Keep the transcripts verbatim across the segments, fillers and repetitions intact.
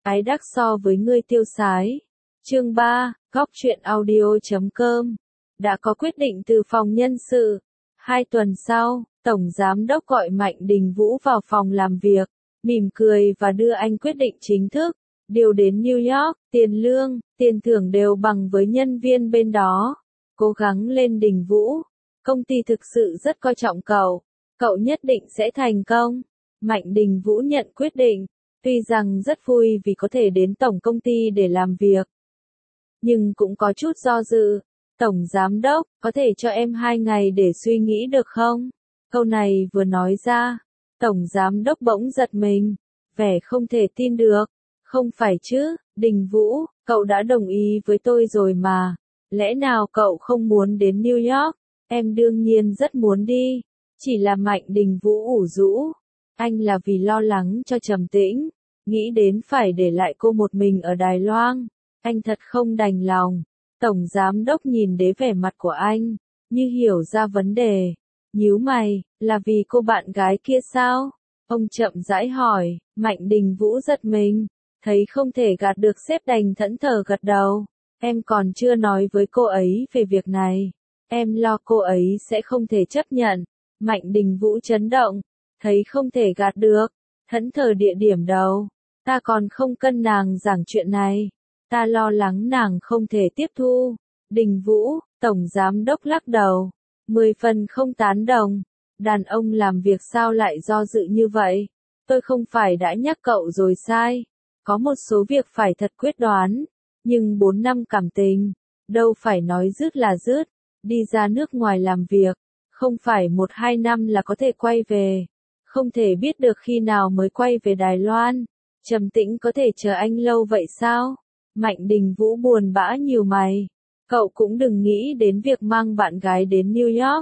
ái đắc so với ngươi tiêu sái. Chương ba, góc truyện audio chấm com. Đã có quyết định từ phòng nhân sự. Hai tuần sau, Tổng Giám đốc gọi Mạnh Đình Vũ vào phòng làm việc, mỉm cười và đưa anh quyết định chính thức. Điều đến New York, tiền lương, tiền thưởng đều bằng với nhân viên bên đó. Cố gắng lên Đình Vũ. Công ty thực sự rất coi trọng cậu. Cậu nhất định sẽ thành công. Mạnh Đình Vũ nhận quyết định. Tuy rằng rất vui vì có thể đến tổng công ty để làm việc. Nhưng cũng có chút do dự. Tổng Giám đốc, có thể cho em hai ngày để suy nghĩ được không? Câu này vừa nói ra. Tổng Giám đốc bỗng giật mình. Vẻ không thể tin được. Không phải chứ, Đình Vũ, cậu đã đồng ý với tôi rồi mà. Lẽ nào cậu không muốn đến New York? Em đương nhiên rất muốn đi. Chỉ là Mạnh Đình Vũ ủ rũ. Anh là vì lo lắng cho Trầm Tĩnh. Nghĩ đến phải để lại cô một mình ở Đài Loan. Anh thật không đành lòng. Tổng Giám đốc nhìn đến vẻ mặt của anh, như hiểu ra vấn đề. Nhíu mày, là vì cô bạn gái kia sao? Ông chậm rãi hỏi. Mạnh Đình Vũ giật mình. Thấy không thể gạt được sếp đành thẫn thờ gật đầu. Em còn chưa nói với cô ấy về việc này. Em lo cô ấy sẽ không thể chấp nhận. Mạnh Đình Vũ chấn động. Thấy không thể gạt được. Thẫn thờ địa điểm đâu. Ta còn không cân nàng giảng chuyện này. Ta lo lắng nàng không thể tiếp thu. Đình Vũ, Tổng Giám đốc lắc đầu. Mười phần không tán đồng. Đàn ông làm việc sao lại do dự như vậy? Tôi không phải đã nhắc cậu rồi sai. Có một số việc phải thật quyết đoán. Nhưng bốn năm cảm tình. Đâu phải nói dứt là dứt. Đi ra nước ngoài làm việc. Không phải một hai năm là có thể quay về. Không thể biết được khi nào mới quay về Đài Loan. Trầm Tĩnh có thể chờ anh lâu vậy sao? Mạnh Đình Vũ buồn bã nhiều mày. Cậu cũng đừng nghĩ đến việc mang bạn gái đến New York.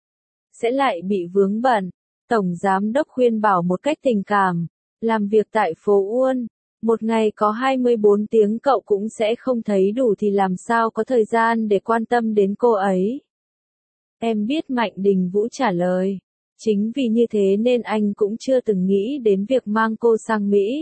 Sẽ lại bị vướng bận. Tổng Giám đốc khuyên bảo một cách tình cảm. Làm việc tại phố Uôn. Một ngày có hai mươi bốn tiếng cậu cũng sẽ không thấy đủ thì làm sao có thời gian để quan tâm đến cô ấy. Em biết, Mạnh Đình Vũ trả lời. Chính vì như thế nên anh cũng chưa từng nghĩ đến việc mang cô sang Mỹ.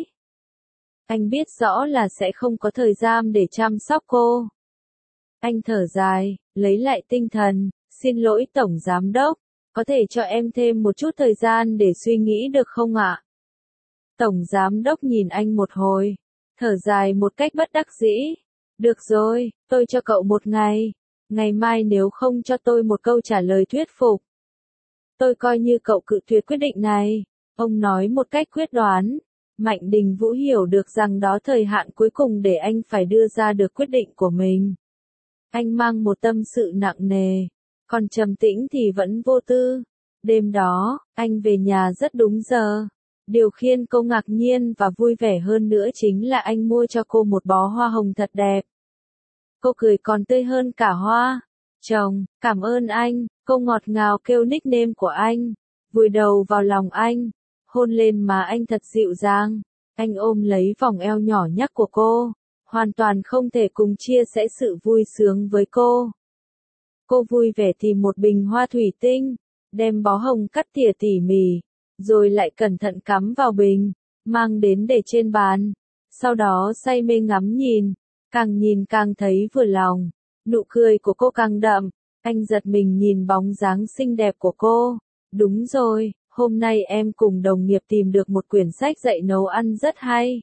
Anh biết rõ là sẽ không có thời gian để chăm sóc cô. Anh thở dài, lấy lại tinh thần. Xin lỗi Tổng Giám đốc, có thể cho em thêm một chút thời gian để suy nghĩ được không ạ? Tổng Giám đốc nhìn anh một hồi, thở dài một cách bất đắc dĩ. Được rồi, tôi cho cậu một ngày. Ngày mai nếu không cho tôi một câu trả lời thuyết phục, tôi coi như cậu cự tuyệt quyết định này. Ông nói một cách quyết đoán. Mạnh Đình Vũ hiểu được rằng đó thời hạn cuối cùng để anh phải đưa ra được quyết định của mình. Anh mang một tâm sự nặng nề, còn Trầm Tĩnh thì vẫn vô tư. Đêm đó, anh về nhà rất đúng giờ. Điều khiến cô ngạc nhiên và vui vẻ hơn nữa chính là anh mua cho cô một bó hoa hồng thật đẹp. Cô cười còn tươi hơn cả hoa. Chồng, cảm ơn anh, cô ngọt ngào kêu nickname của anh, vùi đầu vào lòng anh, hôn lên má anh thật dịu dàng. Anh ôm lấy vòng eo nhỏ nhắc của cô, hoàn toàn không thể cùng chia sẻ sự vui sướng với cô. Cô vui vẻ tìm một bình hoa thủy tinh, đem bó hồng cắt tỉa tỉ mỉ, rồi lại cẩn thận cắm vào bình, mang đến để trên bàn. Sau đó say mê ngắm nhìn, càng nhìn càng thấy vừa lòng. Nụ cười của cô càng đậm, anh giật mình nhìn bóng dáng xinh đẹp của cô. Đúng rồi, hôm nay em cùng đồng nghiệp tìm được một quyển sách dạy nấu ăn rất hay.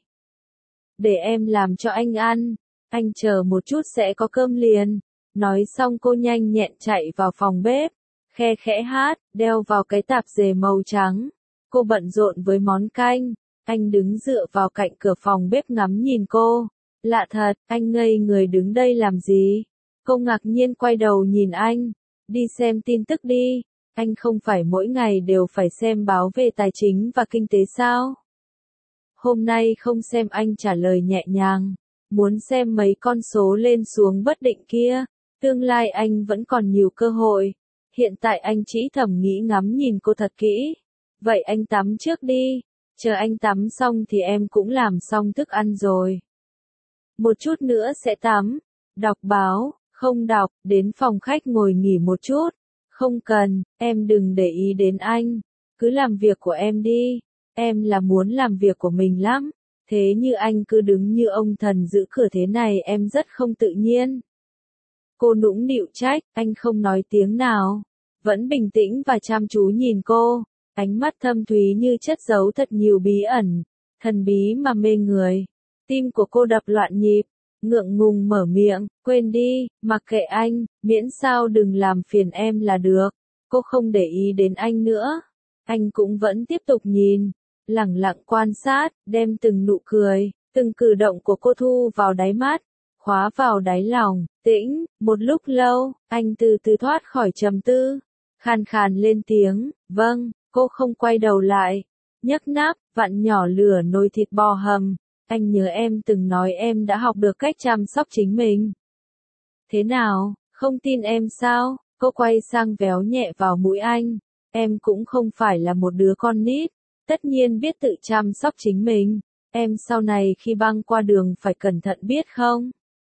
Để em làm cho anh ăn, anh chờ một chút sẽ có cơm liền. Nói xong cô nhanh nhẹn chạy vào phòng bếp, khe khẽ hát, đeo vào cái tạp dề màu trắng. Cô bận rộn với món canh, anh đứng dựa vào cạnh cửa phòng bếp ngắm nhìn cô. Lạ thật, anh ngây người đứng đây làm gì? Cô ngạc nhiên quay đầu nhìn anh. Đi xem tin tức đi. Anh không phải mỗi ngày đều phải xem báo về tài chính và kinh tế sao? Hôm nay không xem, anh trả lời nhẹ nhàng. Muốn xem mấy con số lên xuống bất định kia. Tương lai anh vẫn còn nhiều cơ hội. Hiện tại anh chỉ thầm nghĩ ngắm nhìn cô thật kỹ. Vậy anh tắm trước đi. Chờ anh tắm xong thì em cũng làm xong thức ăn rồi. Một chút nữa sẽ tắm. Đọc báo, không đọc, đến phòng khách ngồi nghỉ một chút. Không cần, em đừng để ý đến anh. Cứ làm việc của em đi. Em là muốn làm việc của mình lắm. Thế như anh cứ đứng như ông thần giữ cửa thế này em rất không tự nhiên. Cô nũng nịu trách, anh không nói tiếng nào. Vẫn bình tĩnh và chăm chú nhìn cô. Ánh mắt thâm thúy như chất giấu thật nhiều bí ẩn. Thần bí mà mê người. Tim của cô đập loạn nhịp. Ngượng ngùng mở miệng, quên đi, mặc kệ anh, miễn sao đừng làm phiền em là được. Cô không để ý đến anh nữa. Anh cũng vẫn tiếp tục nhìn, lẳng lặng quan sát, đem từng nụ cười, từng cử động của cô thu vào đáy mắt, khóa vào đáy lòng, tĩnh, một lúc lâu, anh từ từ thoát khỏi trầm tư, khàn khàn lên tiếng, vâng, cô không quay đầu lại, nhấc nắp, vặn nhỏ lửa nồi thịt bò hầm, anh nhớ em từng nói em đã học được cách chăm sóc chính mình. Thế nào, không tin em sao? Cô quay sang véo nhẹ vào mũi anh, em cũng không phải là một đứa con nít, tất nhiên biết tự chăm sóc chính mình, em sau này khi băng qua đường phải cẩn thận biết không?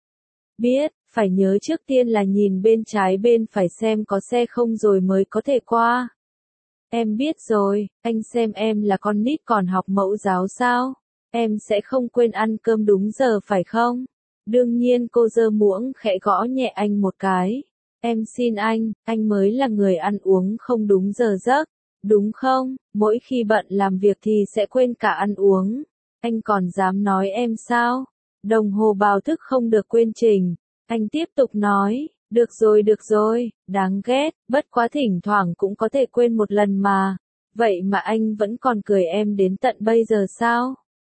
Biết, phải nhớ trước tiên là nhìn bên trái bên phải xem có xe không rồi mới có thể qua. Em biết rồi, anh xem em là con nít còn học mẫu giáo sao? Em sẽ không quên ăn cơm đúng giờ phải không? Đương nhiên cô giơ muỗng khẽ gõ nhẹ anh một cái. Em xin anh, anh mới là người ăn uống không đúng giờ giấc, đúng không? Mỗi khi bận làm việc thì sẽ quên cả ăn uống. Anh còn dám nói em sao? Đồng hồ báo thức không được quên chỉnh. Anh tiếp tục nói, được rồi được rồi, đáng ghét, bất quá thỉnh thoảng cũng có thể quên một lần mà. Vậy mà anh vẫn còn cười em đến tận bây giờ sao?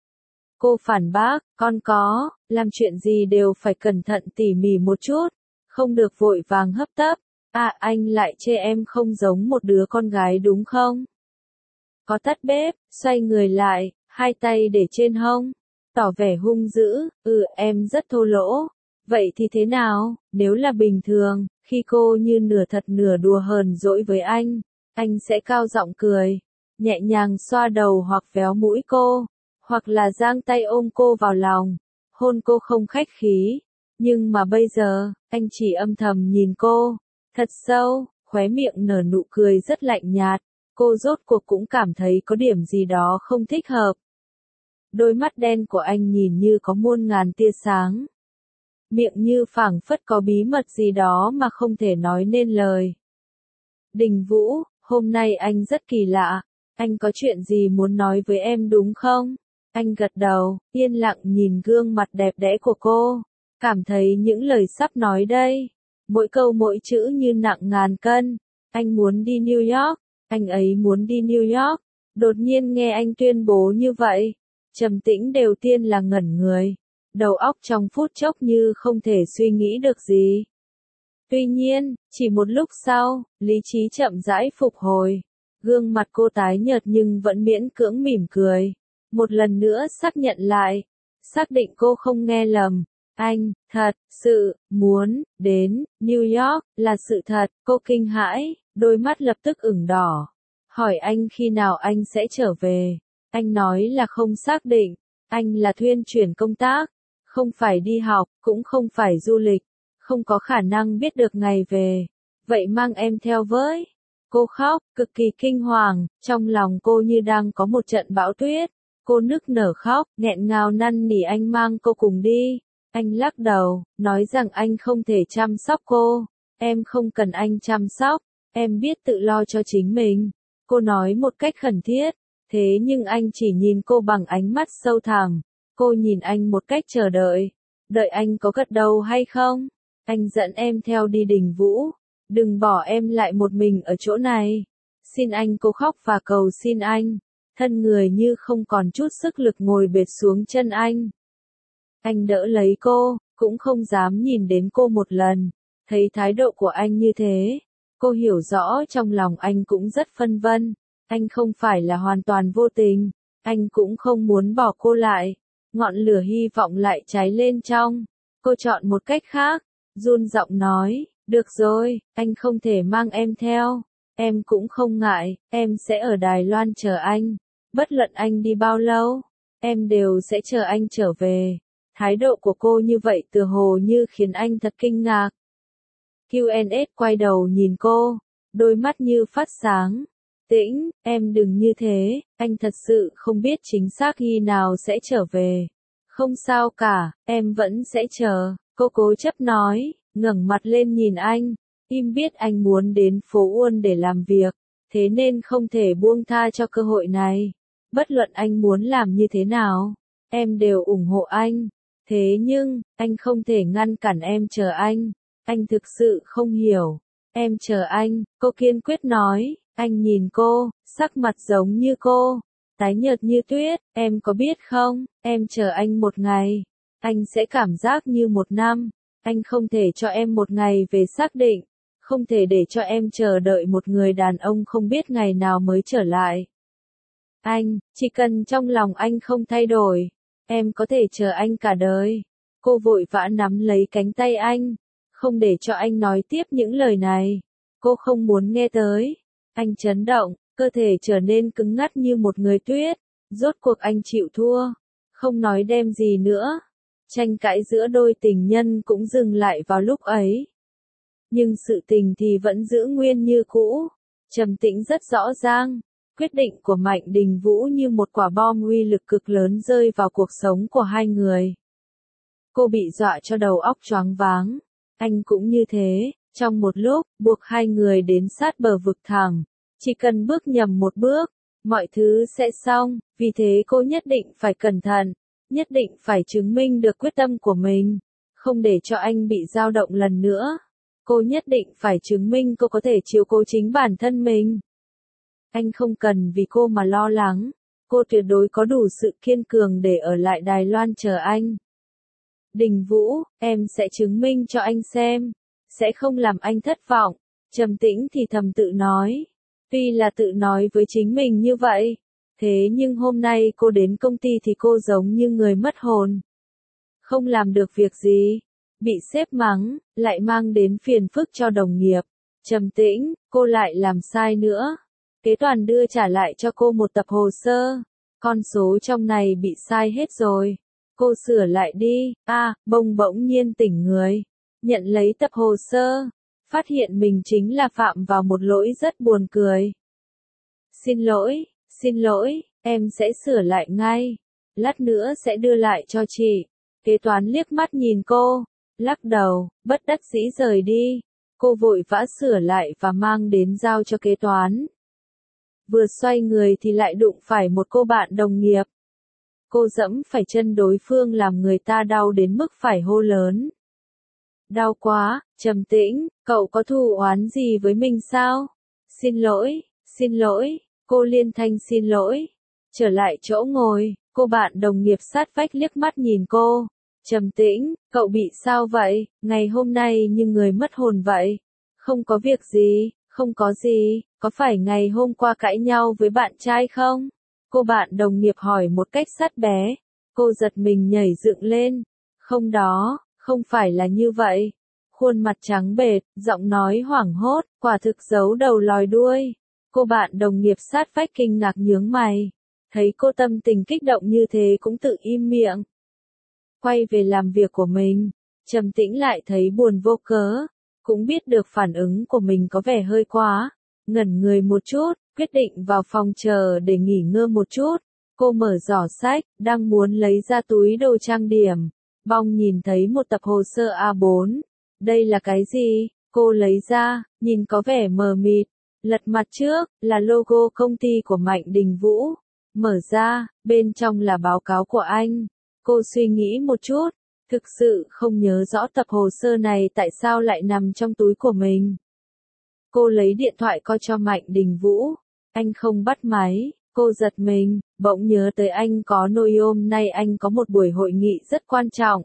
Cô phản bác, con có, làm chuyện gì đều phải cẩn thận tỉ mỉ một chút, không được vội vàng hấp tấp. À anh lại chê em không giống một đứa con gái đúng không? Có tắt bếp, xoay người lại, hai tay để trên hông, tỏ vẻ hung dữ, ừ em rất thô lỗ. Vậy thì thế nào, nếu là bình thường, khi cô như nửa thật nửa đùa hờn dỗi với anh, anh sẽ cao giọng cười, nhẹ nhàng xoa đầu hoặc véo mũi cô, hoặc là giang tay ôm cô vào lòng, hôn cô không khách khí. Nhưng mà bây giờ, anh chỉ âm thầm nhìn cô, thật sâu, khóe miệng nở nụ cười rất lạnh nhạt, cô rốt cuộc cũng cảm thấy có điểm gì đó không thích hợp. Đôi mắt đen của anh nhìn như có muôn ngàn tia sáng. Miệng như phảng phất có bí mật gì đó mà không thể nói nên lời. Đình Vũ, hôm nay anh rất kỳ lạ, anh có chuyện gì muốn nói với em đúng không? Anh gật đầu, yên lặng nhìn gương mặt đẹp đẽ của cô, cảm thấy những lời sắp nói đây, mỗi câu mỗi chữ như nặng ngàn cân. Anh muốn đi New York, anh ấy muốn đi New York. Đột nhiên nghe anh tuyên bố như vậy, trầm tĩnh đều tiên là ngẩn người, đầu óc trong phút chốc như không thể suy nghĩ được gì. Tuy nhiên, chỉ một lúc sau, lý trí chậm rãi phục hồi, gương mặt cô tái nhợt nhưng vẫn miễn cưỡng mỉm cười. Một lần nữa xác nhận lại, xác định cô không nghe lầm, anh, thật, sự, muốn, đến, New York, là sự thật, cô kinh hãi, đôi mắt lập tức ửng đỏ, hỏi anh khi nào anh sẽ trở về, anh nói là không xác định, anh là thuyên chuyển công tác, không phải đi học, cũng không phải du lịch, không có khả năng biết được ngày về, vậy mang em theo với. Cô khóc, cực kỳ kinh hoàng, trong lòng cô như đang có một trận bão tuyết. Cô nức nở khóc, nghẹn ngào năn nỉ anh mang cô cùng đi. Anh lắc đầu, nói rằng anh không thể chăm sóc cô. Em không cần anh chăm sóc, em biết tự lo cho chính mình. Cô nói một cách khẩn thiết, thế nhưng anh chỉ nhìn cô bằng ánh mắt sâu thẳm. Cô nhìn anh một cách chờ đợi, đợi anh có gật đầu hay không. Anh dẫn em theo đi Đình Vũ, đừng bỏ em lại một mình ở chỗ này. Xin anh, cô khóc và cầu xin anh. Thân người như không còn chút sức lực ngồi bệt xuống chân anh. Anh đỡ lấy cô, cũng không dám nhìn đến cô một lần. Thấy thái độ của anh như thế, cô hiểu rõ trong lòng anh cũng rất phân vân. Anh không phải là hoàn toàn vô tình, anh cũng không muốn bỏ cô lại. Ngọn lửa hy vọng lại cháy lên trong. Cô chọn một cách khác, run giọng nói, được rồi, anh không thể mang em theo. Em cũng không ngại, em sẽ ở Đài Loan chờ anh. Bất luận anh đi bao lâu, em đều sẽ chờ anh trở về. Thái độ của cô như vậy tựa hồ như khiến anh thật kinh ngạc. quy en ét quay đầu nhìn cô, đôi mắt như phát sáng. Tĩnh, em đừng như thế, anh thật sự không biết chính xác khi nào sẽ trở về. Không sao cả, em vẫn sẽ chờ, cô cố chấp nói, ngẩng mặt lên nhìn anh. Im biết anh muốn đến phố Uôn để làm việc, thế nên không thể buông tha cho cơ hội này. Bất luận anh muốn làm như thế nào, em đều ủng hộ anh. Thế nhưng, anh không thể ngăn cản em chờ anh. Anh thực sự không hiểu. Em chờ anh, cô kiên quyết nói. Anh nhìn cô, sắc mặt giống như cô, tái nhợt như tuyết. Em có biết không, em chờ anh một ngày, anh sẽ cảm giác như một năm. Anh không thể cho em một ngày về xác định. Không thể để cho em chờ đợi một người đàn ông không biết ngày nào mới trở lại. Anh, chỉ cần trong lòng anh không thay đổi, em có thể chờ anh cả đời. Cô vội vã nắm lấy cánh tay anh, không để cho anh nói tiếp những lời này. Cô không muốn nghe tới. Anh chấn động, cơ thể trở nên cứng ngắt như một người tuyết. Rốt cuộc anh chịu thua, không nói đem gì nữa. Tranh cãi giữa đôi tình nhân cũng dừng lại vào lúc ấy. Nhưng sự tình thì vẫn giữ nguyên như cũ. Trầm Tĩnh rất rõ ràng, quyết định của Mạnh Đình Vũ như một quả bom uy lực cực lớn rơi vào cuộc sống của hai người. Cô bị dọa cho đầu óc choáng váng. Anh cũng như thế, trong một lúc, buộc hai người đến sát bờ vực thẳm. Chỉ cần bước nhầm một bước, mọi thứ sẽ xong, vì thế cô nhất định phải cẩn thận, nhất định phải chứng minh được quyết tâm của mình, không để cho anh bị dao động lần nữa. Cô nhất định phải chứng minh cô có thể chiếu cố chính bản thân mình. Anh không cần vì cô mà lo lắng, cô tuyệt đối có đủ sự kiên cường để ở lại Đài Loan chờ anh. Đình Vũ, em sẽ chứng minh cho anh xem, sẽ không làm anh thất vọng. Trầm Tĩnh thì thầm tự nói, tuy là tự nói với chính mình như vậy, thế nhưng hôm nay cô đến công ty thì cô giống như người mất hồn. Không làm được việc gì, bị sếp mắng, lại mang đến phiền phức cho đồng nghiệp. Trầm Tĩnh, cô lại làm sai nữa. Kế toán đưa trả lại cho cô một tập hồ sơ. Con số trong này bị sai hết rồi. Cô sửa lại đi. A, à, bông bỗng nhiên tỉnh người. Nhận lấy tập hồ sơ. Phát hiện mình chính là phạm vào một lỗi rất buồn cười. Xin lỗi, xin lỗi, em sẽ sửa lại ngay. Lát nữa sẽ đưa lại cho chị. Kế toán liếc mắt nhìn cô, lắc đầu, bất đắc dĩ rời đi. Cô vội vã sửa lại và mang đến giao cho kế toán. Vừa xoay người thì lại đụng phải một cô bạn đồng nghiệp. Cô dẫm phải chân đối phương làm người ta đau đến mức phải hô lớn. Đau quá, Trầm Tĩnh, cậu có thù oán gì với mình sao? Xin lỗi, xin lỗi, cô liên thanh xin lỗi. Trở lại chỗ ngồi, cô bạn đồng nghiệp sát vách liếc mắt nhìn cô. Trầm Tĩnh, cậu bị sao vậy? Ngày hôm nay như người mất hồn vậy. Không có việc gì, không có gì, có phải ngày hôm qua cãi nhau với bạn trai không? Cô bạn đồng nghiệp hỏi một cách sát bé. Cô giật mình nhảy dựng lên. Không đó, không phải là như vậy. Khuôn mặt trắng bệch, giọng nói hoảng hốt, quả thực giấu đầu lòi đuôi. Cô bạn đồng nghiệp sát vách kinh ngạc nhướng mày. Thấy cô tâm tình kích động như thế cũng tự im miệng. Quay về làm việc của mình, Trầm Tĩnh lại thấy buồn vô cớ, cũng biết được phản ứng của mình có vẻ hơi quá, ngẩn người một chút, quyết định vào phòng chờ để nghỉ ngơi một chút. Cô mở giỏ sách, đang muốn lấy ra túi đồ trang điểm, bỗng nhìn thấy một tập hồ sơ A bốn. Đây là cái gì? Cô lấy ra, nhìn có vẻ mờ mịt. Lật mặt trước, là logo công ty của Mạnh Đình Vũ. Mở ra, bên trong là báo cáo của anh. Cô suy nghĩ một chút, thực sự không nhớ rõ tập hồ sơ này tại sao lại nằm trong túi của mình. Cô lấy điện thoại coi cho Mạnh Đình Vũ. Anh không bắt máy, cô giật mình, bỗng nhớ tới anh có nội hôm nay anh có một buổi hội nghị rất quan trọng.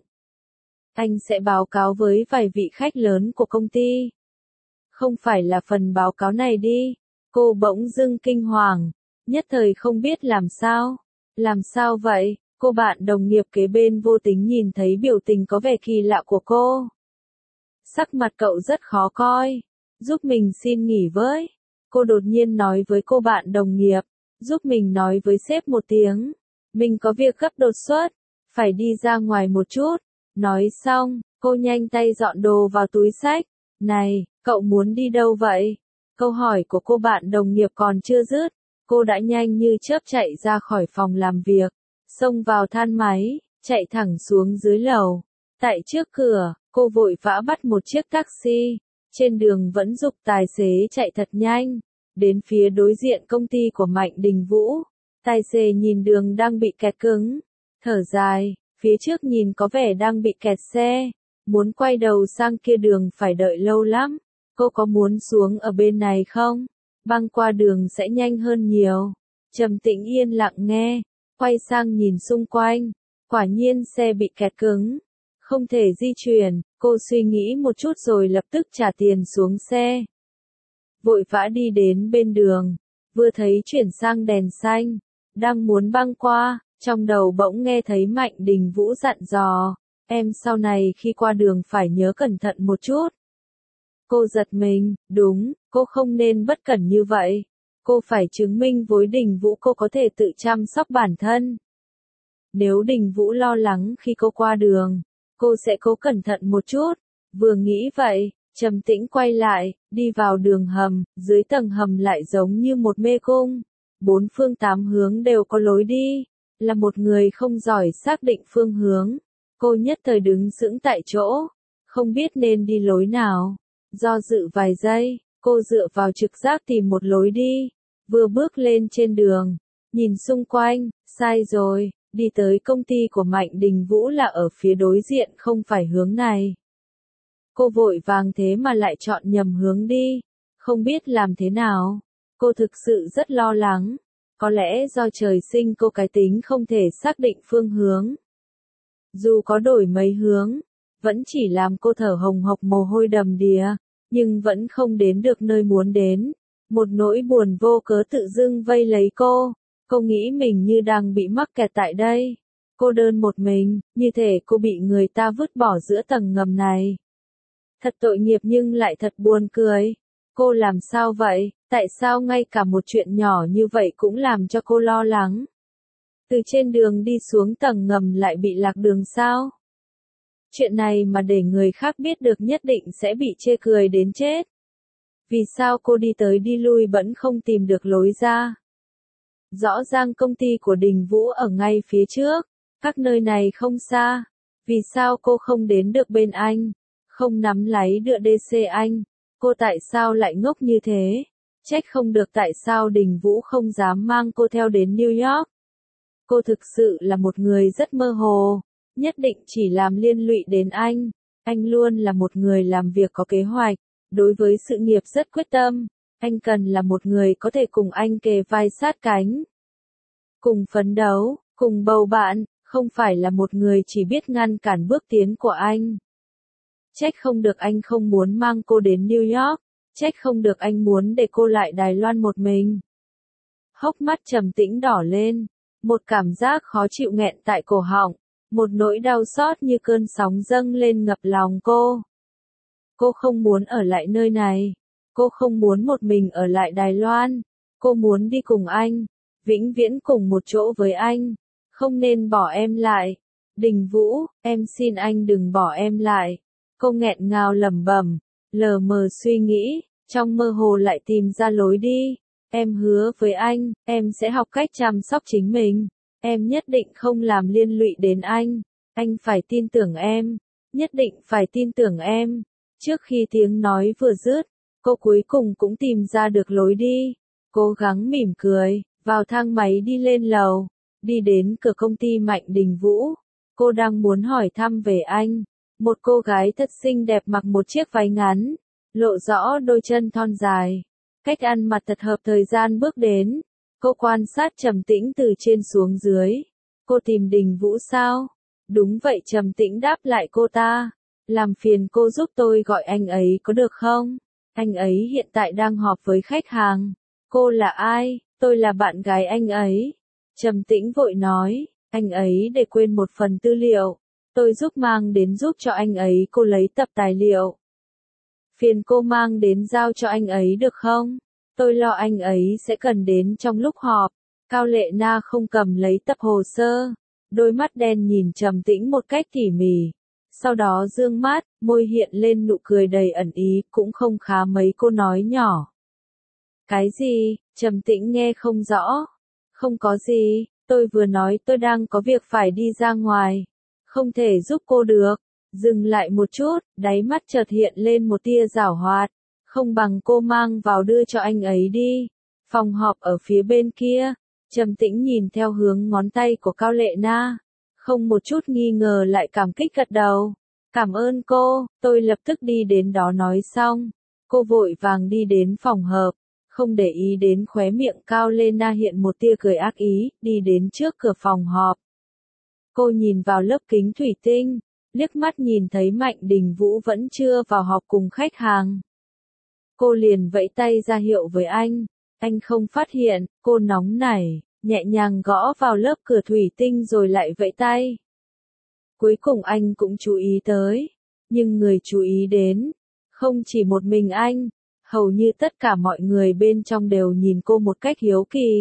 Anh sẽ báo cáo với vài vị khách lớn của công ty. Không phải là phần báo cáo này đi. Cô bỗng dưng kinh hoàng, nhất thời không biết làm sao. Làm sao vậy? Cô bạn đồng nghiệp kế bên vô tình nhìn thấy biểu tình có vẻ kỳ lạ của cô. Sắc mặt cậu rất khó coi. Giúp mình xin nghỉ với. Cô đột nhiên nói với cô bạn đồng nghiệp. Giúp mình nói với sếp một tiếng. Mình có việc gấp đột xuất. Phải đi ra ngoài một chút. Nói xong, cô nhanh tay dọn đồ vào túi xách. Này, cậu muốn đi đâu vậy? Câu hỏi của cô bạn đồng nghiệp còn chưa dứt, cô đã nhanh như chớp chạy ra khỏi phòng làm việc, xông vào thang máy, chạy thẳng xuống dưới lầu. Tại trước cửa, cô vội vã bắt một chiếc taxi, trên đường vẫn giục tài xế chạy thật nhanh, đến phía đối diện công ty của Mạnh Đình Vũ. Tài xế nhìn đường đang bị kẹt cứng, thở dài, phía trước nhìn có vẻ đang bị kẹt xe, muốn quay đầu sang kia đường phải đợi lâu lắm. Cô có muốn xuống ở bên này không? Băng qua đường sẽ nhanh hơn nhiều. Trầm Tĩnh yên lặng nghe, quay sang nhìn xung quanh, quả nhiên xe bị kẹt cứng, không thể di chuyển. Cô suy nghĩ một chút rồi lập tức trả tiền xuống xe. Vội vã đi đến bên đường, vừa thấy chuyển sang đèn xanh, đang muốn băng qua, trong đầu bỗng nghe thấy Mạnh Đình Vũ dặn dò, em sau này khi qua đường phải nhớ cẩn thận một chút. Cô giật mình, đúng, cô không nên bất cẩn như vậy. Cô phải chứng minh với Đình Vũ cô có thể tự chăm sóc bản thân. Nếu Đình Vũ lo lắng khi cô qua đường, cô sẽ cố cẩn thận một chút. Vừa nghĩ vậy, Trầm Tĩnh quay lại, đi vào đường hầm, dưới tầng hầm lại giống như một mê cung. Bốn phương tám hướng đều có lối đi. Là một người không giỏi xác định phương hướng, cô nhất thời đứng sững tại chỗ, không biết nên đi lối nào. Do dự vài giây, cô dựa vào trực giác tìm một lối đi, vừa bước lên trên đường, nhìn xung quanh, sai rồi, đi tới công ty của Mạnh Đình Vũ là ở phía đối diện không phải hướng này. Cô vội vàng thế mà lại chọn nhầm hướng đi, không biết làm thế nào. Cô thực sự rất lo lắng, có lẽ do trời sinh cô cái tính không thể xác định phương hướng. Dù có đổi mấy hướng, vẫn chỉ làm cô thở hồng hộc mồ hôi đầm đìa, nhưng vẫn không đến được nơi muốn đến. Một nỗi buồn vô cớ tự dưng vây lấy cô, cô nghĩ mình như đang bị mắc kẹt tại đây. Cô đơn một mình, như thể cô bị người ta vứt bỏ giữa tầng ngầm này. Thật tội nghiệp nhưng lại thật buồn cười. Cô làm sao vậy, tại sao ngay cả một chuyện nhỏ như vậy cũng làm cho cô lo lắng? Từ trên đường đi xuống tầng ngầm lại bị lạc đường sao? Chuyện này mà để người khác biết được nhất định sẽ bị chê cười đến chết. Vì sao cô đi tới đi lui vẫn không tìm được lối ra? Rõ ràng công ty của Đình Vũ ở ngay phía trước, các nơi này không xa. Vì sao cô không đến được bên anh? Không nắm lấy đựa đê xê anh? Cô tại sao lại ngốc như thế? Trách không được tại sao Đình Vũ không dám mang cô theo đến New York. Cô thực sự là một người rất mơ hồ, nhất định chỉ làm liên lụy đến anh. Anh luôn là một người làm việc có kế hoạch, đối với sự nghiệp rất quyết tâm. Anh cần là một người có thể cùng anh kề vai sát cánh, cùng phấn đấu, cùng bầu bạn, không phải là một người chỉ biết ngăn cản bước tiến của anh. Trách không được anh không muốn mang cô đến New York, trách không được anh muốn để cô lại Đài Loan một mình. Hốc mắt Trầm Tĩnh đỏ lên, một cảm giác khó chịu nghẹn tại cổ họng, một nỗi đau xót như cơn sóng dâng lên ngập lòng cô. Cô không muốn ở lại nơi này, cô không muốn một mình ở lại Đài Loan, cô muốn đi cùng anh, vĩnh viễn cùng một chỗ với anh, không nên bỏ em lại. Đình Vũ, em xin anh đừng bỏ em lại. Cô nghẹn ngào lẩm bẩm, lờ mờ suy nghĩ, trong mơ hồ lại tìm ra lối đi. Em hứa với anh, em sẽ học cách chăm sóc chính mình. Em nhất định không làm liên lụy đến anh. Anh phải tin tưởng em. Nhất định phải tin tưởng em. Trước khi tiếng nói vừa dứt, cô cuối cùng cũng tìm ra được lối đi. Cố gắng mỉm cười, vào thang máy đi lên lầu. Đi đến cửa công ty Mạnh Đình Vũ. Cô đang muốn hỏi thăm về anh. Một cô gái thật xinh đẹp mặc một chiếc váy ngắn, lộ rõ đôi chân thon dài. Cách ăn mặc thật hợp thời gian bước đến. Cô quan sát Trầm Tĩnh từ trên xuống dưới. Cô tìm Đình Vũ sao? Đúng vậy, Trầm Tĩnh đáp lại cô ta. Làm phiền cô giúp tôi gọi anh ấy có được không? Anh ấy hiện tại đang họp với khách hàng. Cô là ai? Tôi là bạn gái anh ấy. Trầm Tĩnh vội nói, anh ấy để quên một phần tư liệu. Tôi giúp mang đến giúp cho anh ấy, cô lấy tập tài liệu. Phiền cô mang đến giao cho anh ấy được không? Tôi lo anh ấy sẽ cần đến trong lúc họp. Cao Lệ Na không cầm lấy tập hồ sơ. Đôi mắt đen nhìn Trầm Tĩnh một cách tỉ mỉ. Sau đó dương mắt, môi hiện lên nụ cười đầy ẩn ý, cũng không khá mấy, cô nói nhỏ. Cái gì? Trầm Tĩnh nghe không rõ. Không có gì, tôi vừa nói tôi đang có việc phải đi ra ngoài. Không thể giúp cô được. Dừng lại một chút, đáy mắt chợt hiện lên một tia giảo hoạt. Không bằng cô mang vào đưa cho anh ấy đi. Phòng họp ở phía bên kia. Trầm Tĩnh nhìn theo hướng ngón tay của Cao Lệ Na. Không một chút nghi ngờ lại cảm kích gật đầu. Cảm ơn cô, tôi lập tức đi đến đó nói xong. Cô vội vàng đi đến phòng họp. Không để ý đến khóe miệng Cao Lê Na hiện một tia cười ác ý, đi đến trước cửa phòng họp. Cô nhìn vào lớp kính thủy tinh, liếc mắt nhìn thấy Mạnh Đình Vũ vẫn chưa vào họp cùng khách hàng. Cô liền vẫy tay ra hiệu với anh, anh không phát hiện, cô nóng nảy, nhẹ nhàng gõ vào lớp cửa thủy tinh rồi lại vẫy tay. Cuối cùng anh cũng chú ý tới, nhưng người chú ý đến, không chỉ một mình anh. Hầu như tất cả mọi người bên trong đều nhìn cô một cách hiếu kỳ.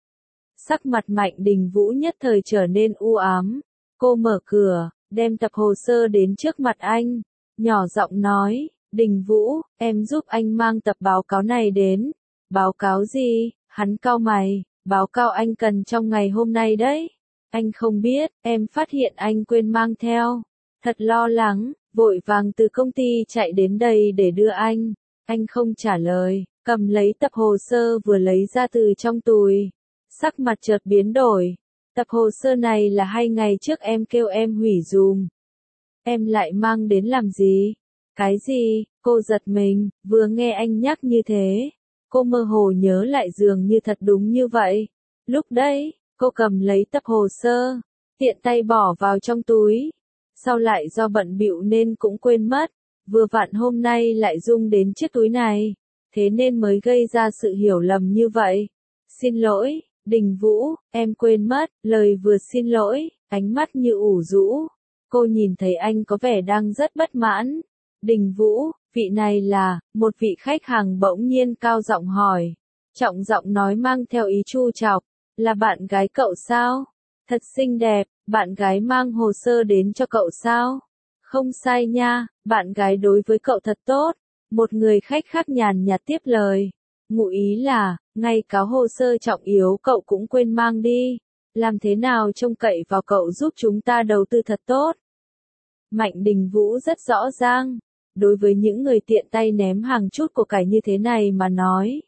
Sắc mặt Mạnh Đình Vũ nhất thời trở nên u ám. Cô mở cửa, đem tập hồ sơ đến trước mặt anh. Nhỏ giọng nói, Đình Vũ, em giúp anh mang tập báo cáo này đến. Báo cáo gì? Hắn cau mày, báo cáo anh cần trong ngày hôm nay đấy. Anh không biết, em phát hiện anh quên mang theo. Thật lo lắng, vội vàng từ công ty chạy đến đây để đưa anh. Anh không trả lời, cầm lấy tập hồ sơ vừa lấy ra từ trong túi. Sắc mặt chợt biến đổi. Tập hồ sơ này là hai ngày trước em kêu em hủy dùm. Em lại mang đến làm gì? Cái gì? Cô giật mình, vừa nghe anh nhắc như thế. Cô mơ hồ nhớ lại dường như thật đúng như vậy. Lúc đấy, cô cầm lấy tập hồ sơ, tiện tay bỏ vào trong túi. Sau lại do bận bịu nên cũng quên mất. Vừa vặn hôm nay lại rung đến chiếc túi này, thế nên mới gây ra sự hiểu lầm như vậy. Xin lỗi, Đình Vũ, em quên mất, lời vừa xin lỗi, ánh mắt như ủ rũ. Cô nhìn thấy anh có vẻ đang rất bất mãn. Đình Vũ, vị này là, một vị khách hàng bỗng nhiên cao giọng hỏi. Trọng giọng nói mang theo ý chu chọc, là bạn gái cậu sao? Thật xinh đẹp, bạn gái mang hồ sơ đến cho cậu sao? Không sai nha, bạn gái đối với cậu thật tốt. Một người khách khác nhàn nhạt tiếp lời. Ngụ ý là, ngay cả hồ sơ trọng yếu cậu cũng quên mang đi. Làm thế nào trông cậy vào cậu giúp chúng ta đầu tư thật tốt. Mạnh Đình Vũ rất rõ ràng. Đối với những người tiện tay ném hàng chút của cải như thế này mà nói.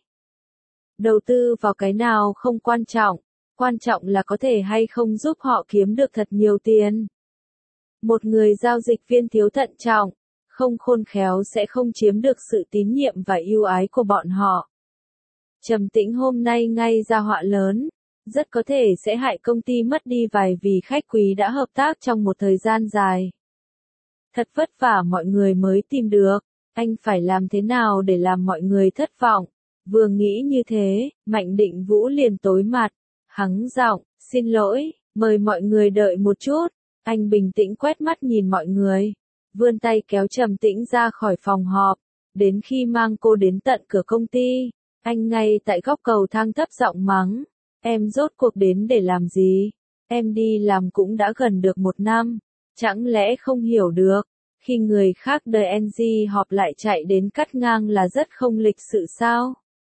Đầu tư vào cái nào không quan trọng. Quan trọng là có thể hay không giúp họ kiếm được thật nhiều tiền. Một người giao dịch viên thiếu thận trọng, không khôn khéo sẽ không chiếm được sự tín nhiệm và yêu ái của bọn họ. Trầm Tĩnh hôm nay ngay ra họa lớn, rất có thể sẽ hại công ty mất đi vài vị khách quý đã hợp tác trong một thời gian dài. Thật vất vả mọi người mới tìm được, anh phải làm thế nào để làm mọi người thất vọng. Vừa nghĩ như thế, Mạnh Định Vũ liền tối mặt, hắng giọng, xin lỗi, mời mọi người đợi một chút. Anh bình tĩnh quét mắt nhìn mọi người, vươn tay kéo Trầm Tĩnh ra khỏi phòng họp, đến khi mang cô đến tận cửa công ty, anh ngay tại góc cầu thang thấp giọng mắng, em rốt cuộc đến để làm gì? Em đi làm cũng đã gần được một năm, chẳng lẽ không hiểu được, khi người khác đợi en giê họp lại chạy đến cắt ngang là rất không lịch sự sao?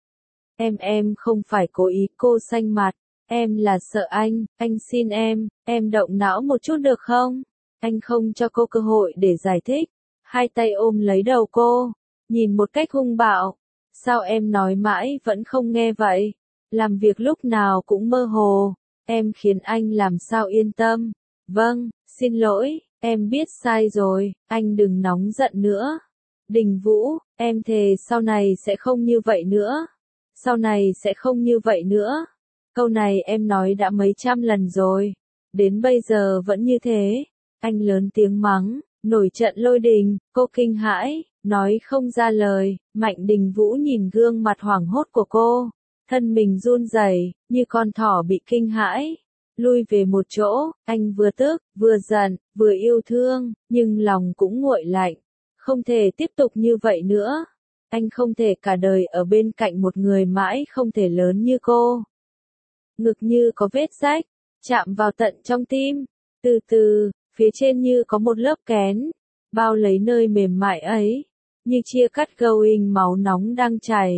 Em em không phải cố ý, cô xanh mặt. Em là sợ anh, anh xin em, em động não một chút được không? Anh không cho cô cơ hội để giải thích. Hai tay ôm lấy đầu cô, nhìn một cách hung bạo. Sao em nói mãi vẫn không nghe vậy? Làm việc lúc nào cũng mơ hồ. Em khiến anh làm sao yên tâm. Vâng, xin lỗi, em biết sai rồi, anh đừng nóng giận nữa. Đình Vũ, em thề sau này sẽ không như vậy nữa. Sau này sẽ không như vậy nữa. Câu này em nói đã mấy trăm lần rồi. Đến bây giờ vẫn như thế. Anh lớn tiếng mắng, nổi trận lôi đình, cô kinh hãi, nói không ra lời. Mạnh Đình Vũ nhìn gương mặt hoảng hốt của cô. Thân mình run rẩy, như con thỏ bị kinh hãi. Lui về một chỗ, anh vừa tức, vừa giận, vừa yêu thương, nhưng lòng cũng nguội lạnh. Không thể tiếp tục như vậy nữa. Anh không thể cả đời ở bên cạnh một người mãi không thể lớn như cô. Ngực như có vết rách, chạm vào tận trong tim. Từ từ, phía trên như có một lớp kén, bao lấy nơi mềm mại ấy, như chia cắt going máu nóng đang chảy.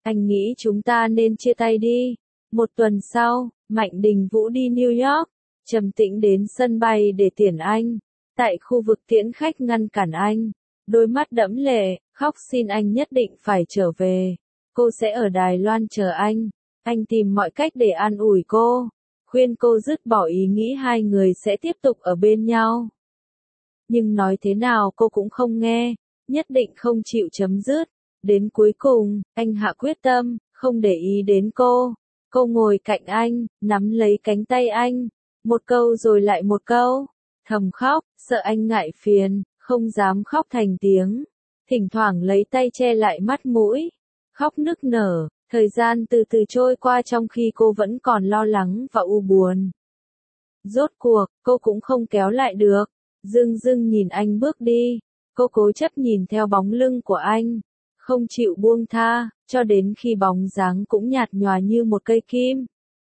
Anh nghĩ chúng ta nên chia tay đi. Một tuần sau, Mạnh Đình Vũ đi New York. Trầm Tĩnh đến sân bay để tiễn anh. Tại khu vực tiễn khách ngăn cản anh. Đôi mắt đẫm lệ, khóc xin anh nhất định phải trở về. Cô sẽ ở Đài Loan chờ anh. Anh tìm mọi cách để an ủi cô. Khuyên cô dứt bỏ ý nghĩ hai người sẽ tiếp tục ở bên nhau. Nhưng nói thế nào cô cũng không nghe. Nhất định không chịu chấm dứt. Đến cuối cùng, anh hạ quyết tâm, không để ý đến cô. Cô ngồi cạnh anh, nắm lấy cánh tay anh. Một câu rồi lại một câu. Thầm khóc, sợ anh ngại phiền, không dám khóc thành tiếng. Thỉnh thoảng lấy tay che lại mắt mũi. Khóc nức nở, thời gian từ từ trôi qua trong khi cô vẫn còn lo lắng và u buồn. Rốt cuộc, cô cũng không kéo lại được. Dưng dưng nhìn anh bước đi. Cô cố chấp nhìn theo bóng lưng của anh. Không chịu buông tha, cho đến khi bóng dáng cũng nhạt nhòa như một cây kim.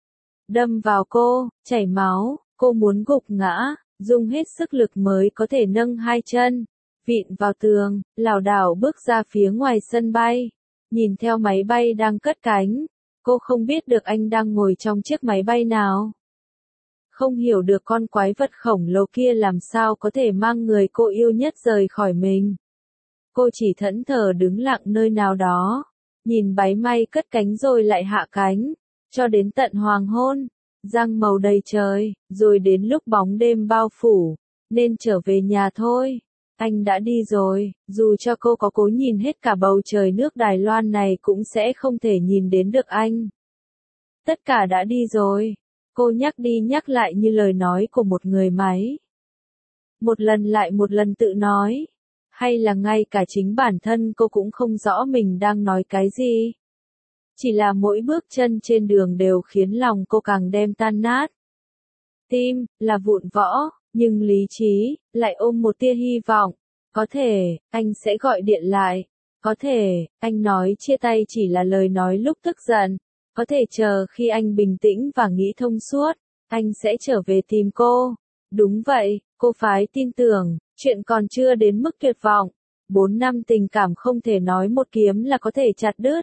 Đâm vào cô, chảy máu, cô muốn gục ngã, dùng hết sức lực mới có thể nâng hai chân, vịn vào tường, lảo đảo bước ra phía ngoài sân bay. Nhìn theo máy bay đang cất cánh, cô không biết được anh đang ngồi trong chiếc máy bay nào. Không hiểu được con quái vật khổng lồ kia làm sao có thể mang người cô yêu nhất rời khỏi mình. Cô chỉ thẫn thờ đứng lặng nơi nào đó, nhìn máy bay cất cánh rồi lại hạ cánh, cho đến tận hoàng hôn, giăng màu đầy trời, rồi đến lúc bóng đêm bao phủ, nên trở về nhà thôi. Anh đã đi rồi, dù cho cô có cố nhìn hết cả bầu trời nước Đài Loan này cũng sẽ không thể nhìn đến được anh. Tất cả đã đi rồi, cô nhắc đi nhắc lại như lời nói của một người máy. Một lần lại một lần tự nói. Hay là ngay cả chính bản thân cô cũng không rõ mình đang nói cái gì. Chỉ là mỗi bước chân trên đường đều khiến lòng cô càng đem tan nát. Tim, là vụn vỡ, nhưng lý trí, lại ôm một tia hy vọng. Có thể, anh sẽ gọi điện lại. Có thể, anh nói chia tay chỉ là lời nói lúc tức giận. Có thể chờ khi anh bình tĩnh và nghĩ thông suốt, anh sẽ trở về tìm cô. Đúng vậy, cô phái tin tưởng. Chuyện còn chưa đến mức tuyệt vọng. Bốn năm tình cảm không thể nói một kiếm là có thể chặt đứt.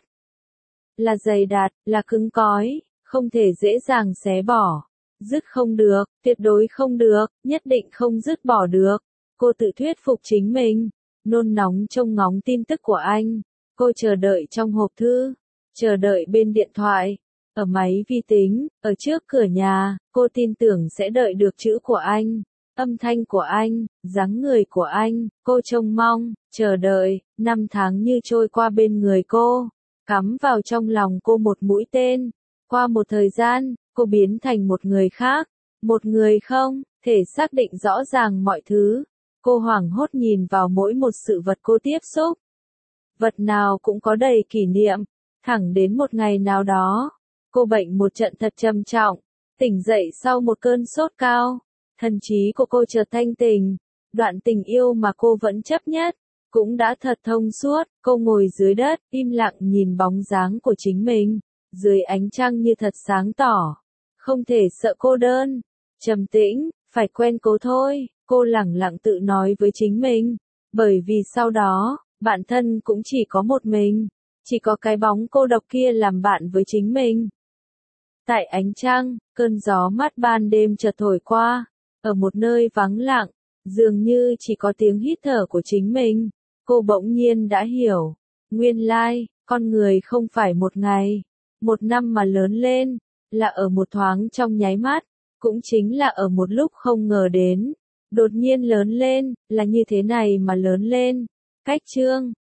Là dày đặc, là cứng cói, không thể dễ dàng xé bỏ. Dứt không được, tuyệt đối không được, nhất định không dứt bỏ được. Cô tự thuyết phục chính mình. Nôn nóng trông ngóng tin tức của anh. Cô chờ đợi trong hộp thư. Chờ đợi bên điện thoại. Ở máy vi tính, ở trước cửa nhà, cô tin tưởng sẽ đợi được chữ của anh. Âm thanh của anh, dáng người của anh, cô trông mong, chờ đợi, năm tháng như trôi qua bên người cô, cắm vào trong lòng cô một mũi tên. Qua một thời gian, cô biến thành một người khác, một người không thể xác định rõ ràng mọi thứ. Cô hoảng hốt nhìn vào mỗi một sự vật cô tiếp xúc. Vật nào cũng có đầy kỷ niệm, thẳng đến một ngày nào đó, cô bệnh một trận thật trầm trọng, tỉnh dậy sau một cơn sốt cao. Thần trí của cô chợt thanh tỉnh, đoạn tình yêu mà cô vẫn chấp nhất, cũng đã thật thông suốt. Cô ngồi dưới đất, im lặng nhìn bóng dáng của chính mình, dưới ánh trăng như thật sáng tỏ. Không thể sợ cô đơn, trầm tĩnh, phải quen cô thôi, cô lẳng lặng tự nói với chính mình. Bởi vì sau đó, bản thân cũng chỉ có một mình, chỉ có cái bóng cô độc kia làm bạn với chính mình. Tại ánh trăng, cơn gió mát ban đêm chợt thổi qua. Ở một nơi vắng lặng, dường như chỉ có tiếng hít thở của chính mình, cô bỗng nhiên đã hiểu. Nguyên lai, con người không phải một ngày, một năm mà lớn lên, là ở một thoáng trong nháy mắt, cũng chính là ở một lúc không ngờ đến. Đột nhiên lớn lên, là như thế này mà lớn lên. Cách chương